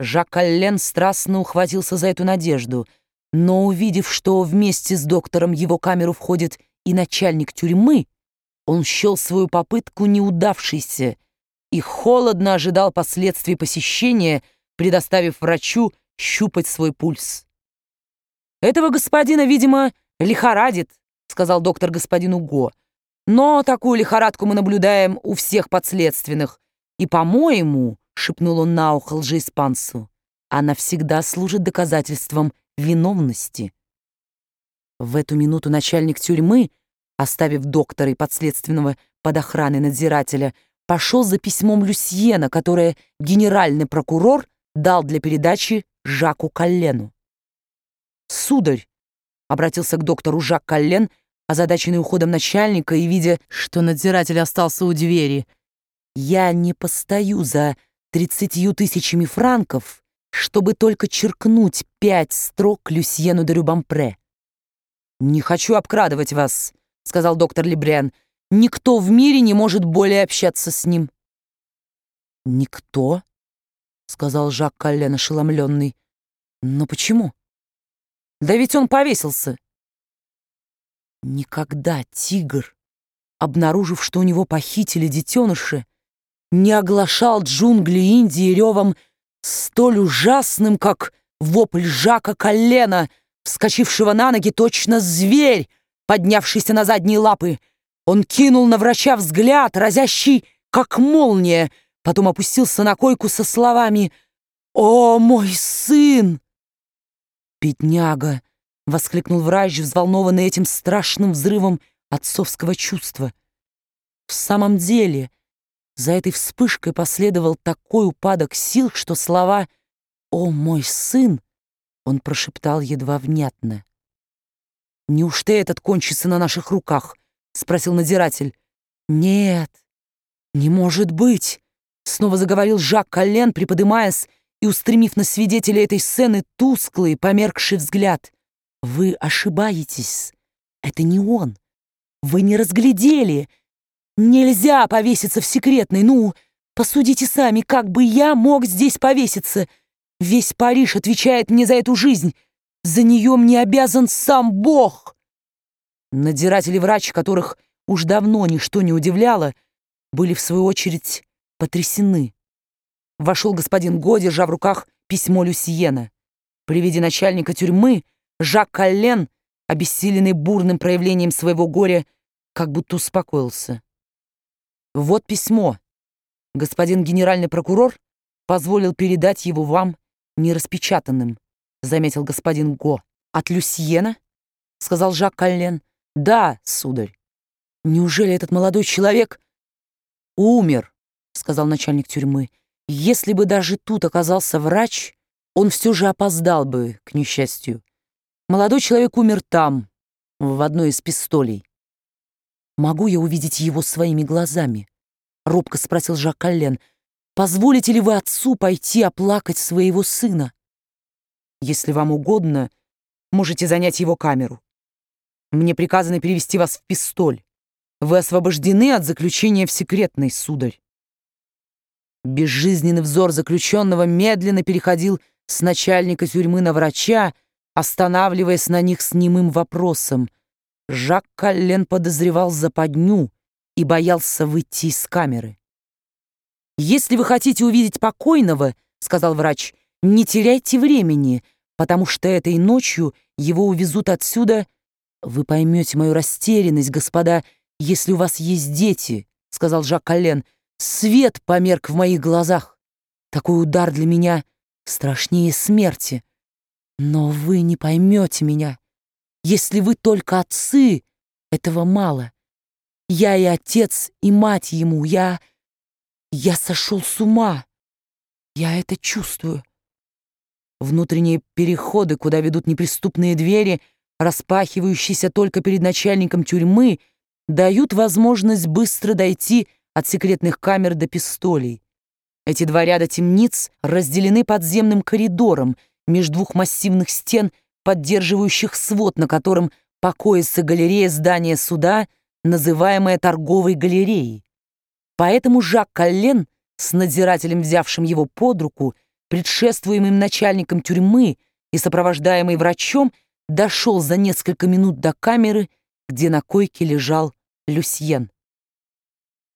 Жак Коллен страстно ухватился за эту надежду, но, увидев, что вместе с доктором в его камеру входит и начальник тюрьмы, он счел свою попытку неудавшейся и холодно ожидал последствий посещения, предоставив врачу щупать свой пульс. «Этого господина, видимо, лихорадит», — сказал доктор господину Го. «Но такую лихорадку мы наблюдаем у всех подследственных. И, по-моему, — шепнул он на ухо лжеиспанцу, — она всегда служит доказательством виновности». В эту минуту начальник тюрьмы, оставив доктора и подследственного под охраной надзирателя, пошел за письмом Люсьена, которое генеральный прокурор дал для передачи Жаку Коллену. «Сударь», — обратился к доктору Жак Коллен, озадаченный уходом начальника и видя, что надзиратель остался у двери, «я не постою за 30 000 франков, чтобы только черкнуть 5 строк Люсьену де Рюбампре». «Не хочу обкрадывать вас», — сказал доктор Лебрен. «Никто в мире не может более общаться с ним». «Никто?» — сказал Жак Коллен, ошеломленный. «Но почему?» «Да ведь он повесился». Никогда тигр, обнаружив, что у него похитили детеныша, не оглашал джунгли Индии ревом столь ужасным, как вопль Жака Коллена, вскочившего на ноги точно зверь, поднявшийся на задние лапы. Он кинул на врача взгляд, разящий, как молния, потом опустился на койку со словами «О, мой сын!» «Бедняга!» — воскликнул врач, взволнованный этим страшным взрывом отцовского чувства. В самом деле, за этой вспышкой последовал такой упадок сил, что слова «О, мой сын!» он прошептал едва внятно. «Неужто этот кончится на наших руках?» — спросил надзиратель. «Нет, не может быть!» — снова заговорил Жак Коллен, приподымаясь и устремив на свидетеля этой сцены тусклый, померкший взгляд. «Вы ошибаетесь. Это не он. Вы не разглядели. Нельзя повеситься в секретной. Ну, посудите сами, как бы я мог здесь повеситься. Весь Париж отвечает мне за эту жизнь. За нее мне обязан сам Бог». Надзиратель и врач, которых уж давно ничто не удивляло, были, в свою очередь, потрясены. Вошел господин Го, держа в руках письмо Люсьена. При виде начальника тюрьмы Жак Коллен, обессиленный бурным проявлением своего горя, как будто успокоился. «Вот письмо. Господин генеральный прокурор позволил передать его вам нераспечатанным», — заметил господин Го. «От Люсьена?» — сказал Жак Коллен. «Да, сударь». «Неужели этот молодой человек умер?» — сказал начальник тюрьмы. «Если бы даже тут оказался врач, он все же опоздал бы, к несчастью. Молодой человек умер там, в одной из пистолей». «Могу я увидеть его своими глазами?» — робко спросил Жак Коллен. «Позволите ли вы отцу пойти оплакать своего сына?» «Если вам угодно, можете занять его камеру. Мне приказано перевести вас в пистоль. Вы освобождены от заключения в секретной, сударь». Безжизненный взор заключенного медленно переходил с начальника тюрьмы на врача, останавливаясь на них с немым вопросом. Жак Коллен подозревал западню и боялся выйти из камеры. «Если вы хотите увидеть покойного, — сказал врач, — не теряйте времени, потому что этой ночью его увезут отсюда. Вы поймете мою растерянность, господа, если у вас есть дети, — сказал Жак Коллен. Свет померк в моих глазах. Такой удар для меня страшнее смерти. Но вы не поймете меня. Если вы только отцы, этого мало. Я и отец, и мать ему. Я сошел с ума. Я это чувствую». Внутренние переходы, куда ведут неприступные двери, распахивающиеся только перед начальником тюрьмы, дают возможность быстро дойти от секретных камер до пистолей. Эти два ряда темниц разделены подземным коридором между двух массивных стен, поддерживающих свод, на котором покоится галерея здания суда, называемая торговой галереей. Поэтому Жак Коллен, с надзирателем, взявшим его под руку, предшествуемый начальником тюрьмы и сопровождаемый врачом, дошел за несколько минут до камеры, где на койке лежал Люсьен.